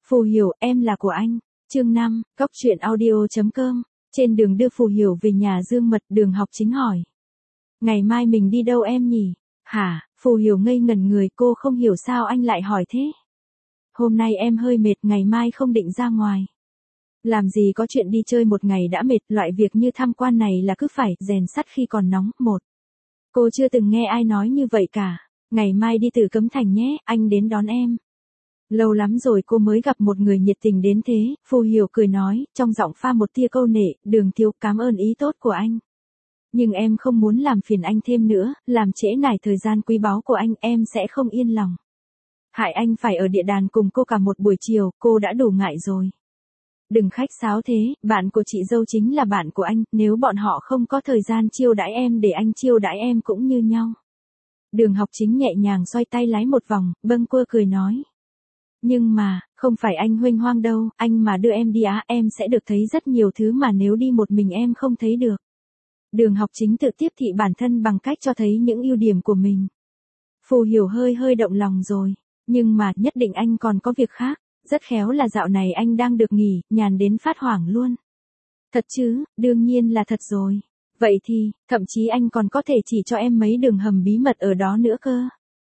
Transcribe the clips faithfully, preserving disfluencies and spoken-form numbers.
Phù Hiểu, em là của anh. Chương năm, Cóc truyện audio chấm com. Trên đường đưa Phù Hiểu về nhà Dương Mật, Đường Học Chính hỏi. Ngày mai mình đi đâu em nhỉ? Hả? Phù Hiểu ngây ngẩn người, cô không hiểu sao anh lại hỏi thế. Hôm nay em hơi mệt, ngày mai không định ra ngoài. Làm gì có chuyện đi chơi một ngày đã mệt, loại việc như tham quan này là cứ phải rèn sắt khi còn nóng. Một. Cô chưa từng nghe ai nói như vậy cả. Ngày mai đi Tử Cấm Thành nhé, anh đến đón em. Lâu lắm rồi cô mới gặp một người nhiệt tình đến thế, Phù Hiểu cười nói, trong giọng pha một tia câu nệ, Đường thiếu, cảm ơn ý tốt của anh. Nhưng em không muốn làm phiền anh thêm nữa, làm trễ nải thời gian quý báu của anh, em sẽ không yên lòng. Hại anh phải ở địa đàn cùng cô cả một buổi chiều, cô đã đủ ngại rồi. Đừng khách sáo thế, bạn của chị dâu chính là bạn của anh, nếu bọn họ không có thời gian chiêu đãi em để anh chiêu đãi em cũng như nhau. Đường Học Chính nhẹ nhàng xoay tay lái một vòng, bâng quơ cười nói. Nhưng mà, không phải anh huênh hoang đâu, anh mà đưa em đi á, em sẽ được thấy rất nhiều thứ mà nếu đi một mình em không thấy được. Đường Học Chính tự tiếp thị bản thân bằng cách cho thấy những ưu điểm của mình. Phù Hiểu hơi hơi động lòng rồi, nhưng mà nhất định anh còn có việc khác, rất khéo là dạo này anh đang được nghỉ, nhàn đến phát hoảng luôn. Thật chứ, đương nhiên là thật rồi. Vậy thì, thậm chí anh còn có thể chỉ cho em mấy đường hầm bí mật ở đó nữa cơ.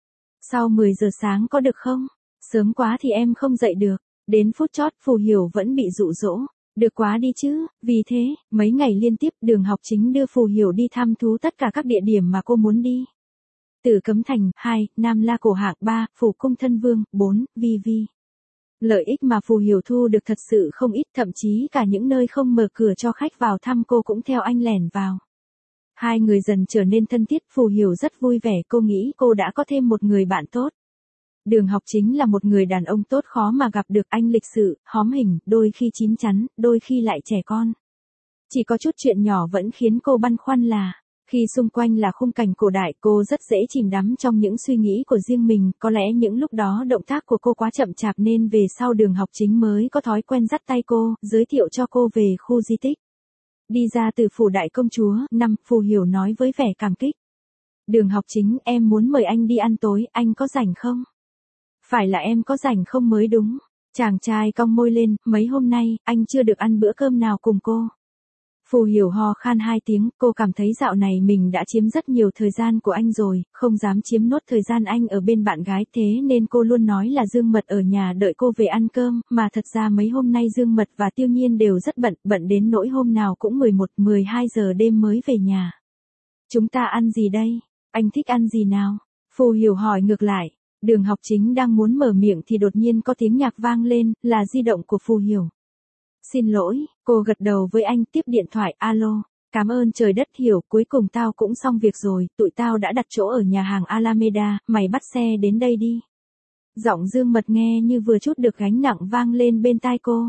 Sau mười giờ sáng có được không? Sớm quá thì em không dậy được. Đến phút chót Phù Hiểu vẫn bị dụ dỗ. Được quá đi chứ, vì thế, mấy ngày liên tiếp Đường Học Chính đưa Phù Hiểu đi thăm thú tất cả các địa điểm mà cô muốn đi. Tử Cấm Thành, hai, Nam La Cổ Hạng, ba, Phủ Cung Thân Vương, bốn, Vi Vi. Lợi ích mà Phù Hiểu thu được thật sự không ít, thậm chí cả những nơi không mở cửa cho khách vào thăm cô cũng theo anh lẻn vào. Hai người dần trở nên thân thiết, Phù Hiểu rất vui vẻ, cô nghĩ cô đã có thêm một người bạn tốt. Đường Học Chính là một người đàn ông tốt khó mà gặp được, anh lịch sự, hóm hình, đôi khi chín chắn, đôi khi lại trẻ con. Chỉ có chút chuyện nhỏ vẫn khiến cô băn khoăn là, khi xung quanh là khung cảnh cổ đại, cô rất dễ chìm đắm trong những suy nghĩ của riêng mình, có lẽ những lúc đó động tác của cô quá chậm chạp nên về sau Đường Học Chính mới có thói quen dắt tay cô, giới thiệu cho cô về khu di tích. Đi ra từ phủ đại công chúa, năm, Phù Hiểu nói với vẻ cảm kích. Đường Học Chính, em muốn mời anh đi ăn tối, anh có rảnh không? Phải là em có rảnh không mới đúng. Chàng trai cong môi lên, mấy hôm nay, anh chưa được ăn bữa cơm nào cùng cô. Phù Hiểu ho khan hai tiếng, cô cảm thấy dạo này mình đã chiếm rất nhiều thời gian của anh rồi, không dám chiếm nốt thời gian anh ở bên bạn gái, thế nên cô luôn nói là Dương Mật ở nhà đợi cô về ăn cơm, mà thật ra mấy hôm nay Dương Mật và Tiêu Nhiên đều rất bận, bận đến nỗi hôm nào cũng mười một, mười hai giờ đêm mới về nhà. Chúng ta ăn gì đây? Anh thích ăn gì nào? Phù Hiểu hỏi ngược lại. Đường Học Chính đang muốn mở miệng thì đột nhiên có tiếng nhạc vang lên, là di động của Phù Hiểu. Xin lỗi, cô gật đầu với anh, tiếp điện thoại, alo. Cảm ơn trời đất Hiểu, cuối cùng tao cũng xong việc rồi, tụi tao đã đặt chỗ ở nhà hàng Alameda, mày bắt xe đến đây đi. Giọng Dương Mật nghe như vừa chút được gánh nặng vang lên bên tai cô.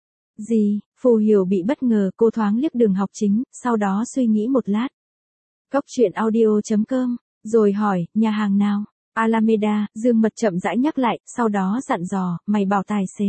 Gì? Phù Hiểu bị bất ngờ, cô thoáng liếc Đường Học Chính, sau đó suy nghĩ một lát. Cóc truyện audio chấm com, rồi hỏi, nhà hàng nào? Alameda, Dương Mật chậm rãi nhắc lại, sau đó dặn dò, mày bảo tài xế.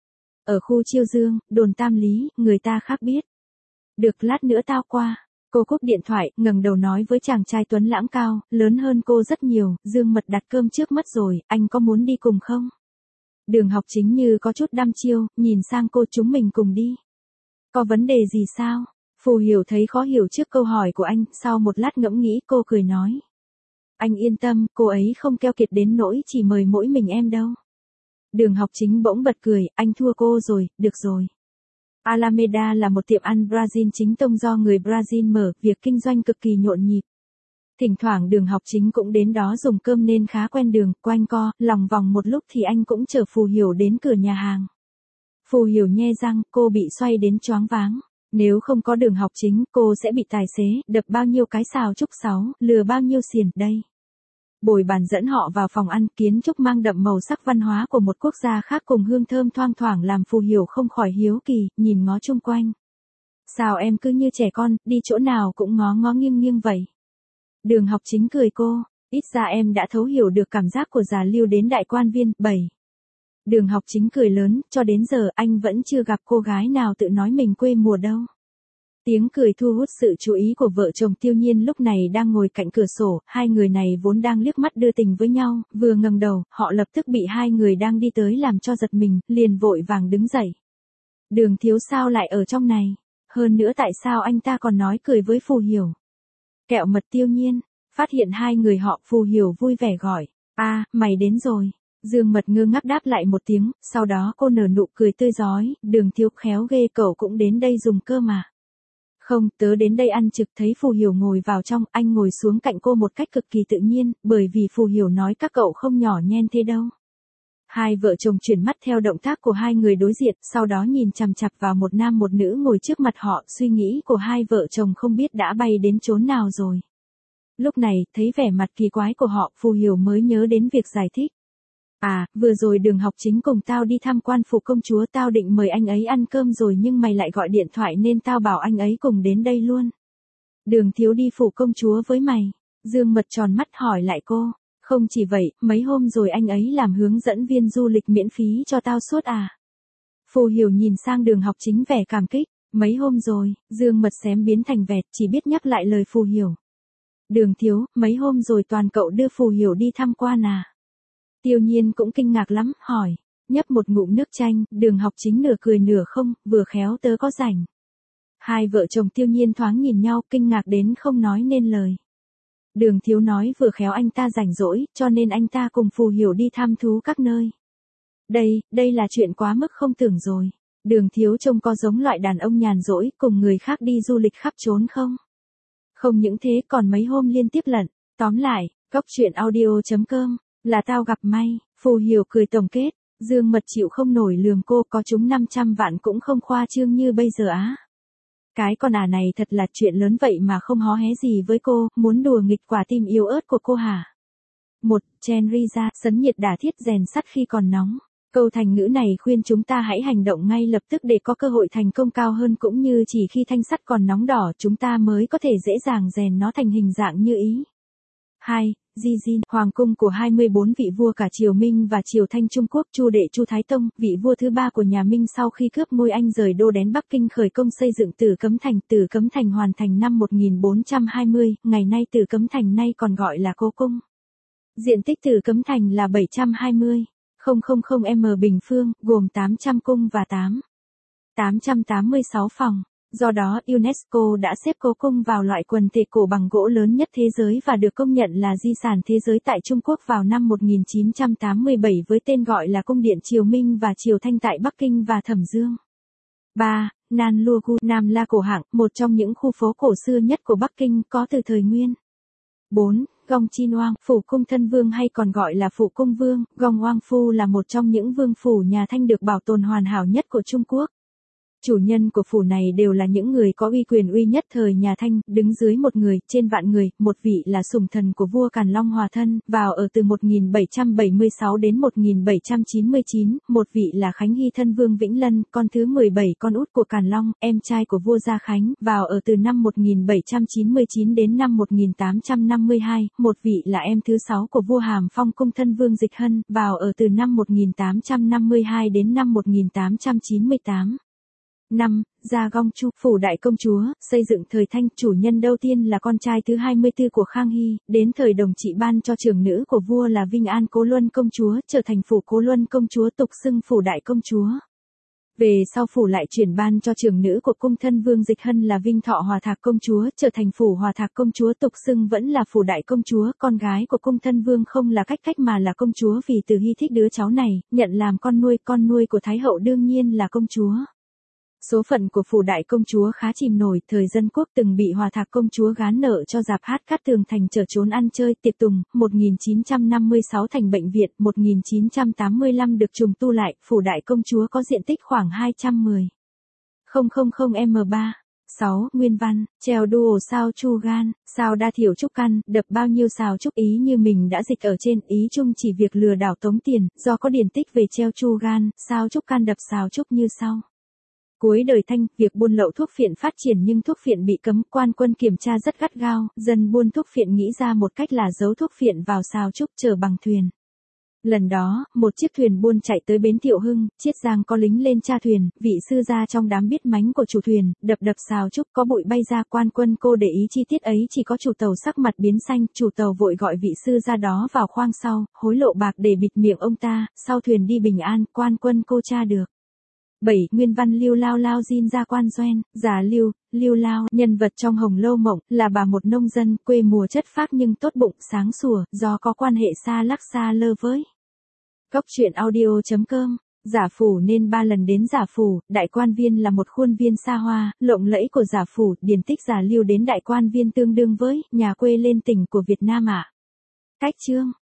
Ở khu Chiêu Dương, đồn Tam Lý, người ta khác biết. Được, lát nữa tao qua. Cô cúp điện thoại, ngẩng đầu nói với chàng trai tuấn lãng cao, lớn hơn cô rất nhiều, Dương Mật đặt cơm trước mất rồi, anh có muốn đi cùng không? Đường Học Chính như có chút đăm chiêu, nhìn sang cô, chúng mình cùng đi. Có vấn đề gì sao? Phù Hiểu thấy khó hiểu trước câu hỏi của anh, sau một lát ngẫm nghĩ cô cười nói. Anh yên tâm, cô ấy không keo kiệt đến nỗi chỉ mời mỗi mình em đâu. Đường Học Chính bỗng bật cười, anh thua cô rồi, được rồi. Alameda là một tiệm ăn Brazil chính tông do người Brazil mở, việc kinh doanh cực kỳ nhộn nhịp. Thỉnh thoảng Đường Học Chính cũng đến đó dùng cơm nên khá quen đường, quanh co, lòng vòng một lúc thì anh cũng chở Phù Hiểu đến cửa nhà hàng. Phù Hiểu nhe răng, cô bị xoay đến choáng váng. Nếu không có Đường Học Chính, cô sẽ bị tài xế, đập bao nhiêu cái xào trúc sáu, lừa bao nhiêu xiền, đây. Bồi bàn dẫn họ vào phòng ăn, kiến trúc mang đậm màu sắc văn hóa của một quốc gia khác cùng hương thơm thoang thoảng làm Phù Hiểu không khỏi hiếu kỳ, nhìn ngó chung quanh. Sao em cứ như trẻ con, đi chỗ nào cũng ngó ngó nghiêng nghiêng vậy? Đường Học Chính cười cô, ít ra em đã thấu hiểu được cảm giác của già Lưu đến đại quan viên, bảy. Đường Học Chính cười lớn, cho đến giờ anh vẫn chưa gặp cô gái nào tự nói mình quê mùa đâu. Tiếng cười thu hút sự chú ý của vợ chồng Tiêu Nhiên lúc này đang ngồi cạnh cửa sổ, hai người này vốn đang liếc mắt đưa tình với nhau, vừa ngẩng đầu, họ lập tức bị hai người đang đi tới làm cho giật mình, liền vội vàng đứng dậy. Đường thiếu sao lại ở trong này? Hơn nữa tại sao anh ta còn nói cười với Phù Hiểu? Kẹo mật Tiêu Nhiên, phát hiện hai người họ, Phù Hiểu vui vẻ gọi, a, mày đến rồi. Dương Mật ngơ ngác đáp lại một tiếng, sau đó cô nở nụ cười tươi rói, Đường thiếu khéo ghê, cậu cũng đến đây dùng cơm mà. Không, tớ đến đây ăn trực. Thấy Phù Hiểu ngồi vào trong, anh ngồi xuống cạnh cô một cách cực kỳ tự nhiên, bởi vì Phù Hiểu nói các cậu không nhỏ nhen thế đâu. Hai vợ chồng chuyển mắt theo động tác của hai người đối diện, sau đó nhìn chằm chằm vào một nam một nữ ngồi trước mặt họ, suy nghĩ của hai vợ chồng không biết đã bay đến chốn nào rồi. Lúc này, thấy vẻ mặt kỳ quái của họ, Phù Hiểu mới nhớ đến việc giải thích. À, vừa rồi Đường Học Chính cùng tao đi tham quan phủ công chúa, tao định mời anh ấy ăn cơm rồi nhưng mày lại gọi điện thoại nên tao bảo anh ấy cùng đến đây luôn. Đường thiếu đi phủ công chúa với mày? Dương Mật tròn mắt hỏi lại cô. Không chỉ vậy, mấy hôm rồi anh ấy làm hướng dẫn viên du lịch miễn phí cho tao suốt à? Phù Hiểu nhìn sang Đường Học Chính vẻ cảm kích. Mấy hôm rồi, Dương Mật xém biến thành vẹt, chỉ biết nhắc lại lời Phù Hiểu. Đường thiếu, mấy hôm rồi toàn cậu đưa Phù Hiểu đi tham quan à? Tiêu Nhiên cũng kinh ngạc lắm, hỏi, nhấp một ngụm nước chanh, Đường Học Chính nửa cười nửa không, vừa khéo tớ có rảnh. Hai vợ chồng Tiêu Nhiên thoáng nhìn nhau, kinh ngạc đến không nói nên lời. Đường thiếu nói vừa khéo anh ta rảnh rỗi, cho nên anh ta cùng Phù Hiểu đi thăm thú các nơi. Đây, đây là chuyện quá mức không tưởng rồi. Đường thiếu trông có giống loại đàn ông nhàn rỗi, cùng người khác đi du lịch khắp trốn không? Không những thế còn mấy hôm liên tiếp lận. Tóm lại, góc chuyện audio chấm com. Là tao gặp may. Phù Hiểu cười tổng kết, Dương Mật chịu không nổi lườm cô, có chúng năm trăm vạn cũng không khoa trương như bây giờ á. Cái con à này thật là chuyện lớn vậy mà không hó hé gì với cô, muốn đùa nghịch quả tim yếu ớt của cô hả? Một, Chenry ra, sấn nhiệt đả thiết rèn sắt khi còn nóng. Câu thành ngữ này khuyên chúng ta hãy hành động ngay lập tức để có cơ hội thành công cao hơn, cũng như chỉ khi thanh sắt còn nóng đỏ chúng ta mới có thể dễ dàng rèn nó thành hình dạng như ý. Hai, Di Jin, hoàng cung của hai mươi bốn vị vua cả triều Minh và triều Thanh Trung Quốc, Chu đệ Chu Thái Tông, vị vua thứ ba của nhà Minh sau khi cướp ngôi Anh rời đô đến Bắc Kinh khởi công xây dựng Tử Cấm Thành. Tử Cấm Thành hoàn thành năm một nghìn bốn trăm hai mươi, ngày nay Tử Cấm Thành nay còn gọi là Cố Cung. Diện tích Tử Cấm Thành là bảy trăm hai mươi nghìn m bình phương, gồm tám trăm cung và tám trăm tám mươi sáu phòng. Do đó, UNESCO đã xếp Cố Cung vào loại quần thể cổ bằng gỗ lớn nhất thế giới và được công nhận là di sản thế giới tại Trung Quốc vào năm một nghìn chín trăm tám mươi bảy với tên gọi là Cung điện Triều Minh và Triều Thanh tại Bắc Kinh và Thẩm Dương. ba. Nan Luogu, Nam La Cổ Hạng, một trong những khu phố cổ xưa nhất của Bắc Kinh, có từ thời Nguyên. bốn. Gong Chin Oang, phủ cung thân vương hay còn gọi là phủ cung vương, Gong Oang Phu là một trong những vương phủ nhà Thanh được bảo tồn hoàn hảo nhất của Trung Quốc. Chủ nhân của phủ này đều là những người có uy quyền uy nhất thời nhà Thanh, đứng dưới một người, trên vạn người. Một vị là sủng thần của vua Càn Long Hòa Thân, vào ở từ một nghìn bảy trăm bảy mươi sáu đến một nghìn bảy trăm chín mươi chín, một vị là Khánh Hy Thân Vương Vĩnh Lân, con thứ mười bảy con út của Càn Long, em trai của vua Gia Khánh, vào ở từ năm một nghìn bảy trăm chín mươi chín đến năm một nghìn tám trăm năm mươi hai, một vị là em thứ sáu của vua Hàm Phong Cung Thân Vương Dịch Hân, vào ở từ năm một nghìn tám trăm năm mươi hai đến năm một nghìn tám trăm chín mươi tám. năm. Gia Gong Chu, phủ đại công chúa, xây dựng thời Thanh, chủ nhân đầu tiên là con trai thứ hai mươi tư của Khang Hy, đến thời đồng trị ban cho trưởng nữ của vua là Vinh An Cố Luân công chúa, trở thành phủ Cố Luân công chúa, tục xưng phủ đại công chúa. Về sau phủ lại chuyển ban cho trưởng nữ của cung thân vương Dịch Hân là Vinh Thọ Hòa Thạc công chúa, trở thành phủ Hòa Thạc công chúa, tục xưng vẫn là phủ đại công chúa. Con gái của cung thân vương không là Cách Cách mà là công chúa vì Từ Hy thích đứa cháu này, nhận làm con nuôi, con nuôi của Thái hậu đương nhiên là công chúa. Số phận của phủ đại công chúa khá chìm nổi, thời Dân Quốc từng bị Hòa Thạc công chúa gán nợ cho dạp hát Cát Tường Thành trở trốn ăn chơi, tiệc tùng. Một nghìn chín trăm năm mươi sáu thành bệnh viện, một nghìn chín trăm tám mươi lăm được trùng tu lại. Phủ đại công chúa có diện tích khoảng hai trăm mười nghìn m ba. sáu. Nguyên văn, treo đùa sao chu gan, sao đa thiểu trúc căn, đập bao nhiêu sao trúc, ý như mình đã dịch ở trên, ý chung chỉ việc lừa đảo tống tiền, do có điển tích về treo chu gan, sao trúc can đập sao trúc như sau. Cuối đời Thanh, việc buôn lậu thuốc phiện phát triển nhưng thuốc phiện bị cấm, quan quân kiểm tra rất gắt gao, dân buôn thuốc phiện nghĩ ra một cách là giấu thuốc phiện vào sào trúc chở bằng thuyền. Lần đó, một chiếc thuyền buôn chạy tới bến Thiệu Hưng, Chiết Giang có lính lên tra thuyền, vị sư gia trong đám biết mánh của chủ thuyền, đập đập xào trúc có bụi bay ra. Quan Quân Cô để ý chi tiết ấy, chỉ có chủ tàu sắc mặt biến xanh, chủ tàu vội gọi vị sư gia đó vào khoang sau, hối lộ bạc để bịt miệng ông ta, sau thuyền đi bình an. Quan Quân Cô tra được. bảy. Nguyên văn Lưu Lao Lao Jin Gia Quan Doen, già Lưu, Lưu Lao, nhân vật trong Hồng Lâu Mộng, là bà một nông dân, quê mùa chất phác nhưng tốt bụng, sáng sủa, do có quan hệ xa lắc xa lơ với Cốc truyện audio chấm com. Giả Phủ nên ba lần đến Giả Phủ, Đại Quan Viên là một khuôn viên xa hoa, lộng lẫy của Giả Phủ, điển tích Giả Lưu đến Đại Quan Viên tương đương với nhà quê lên tỉnh của Việt Nam ạ. À. Cách chương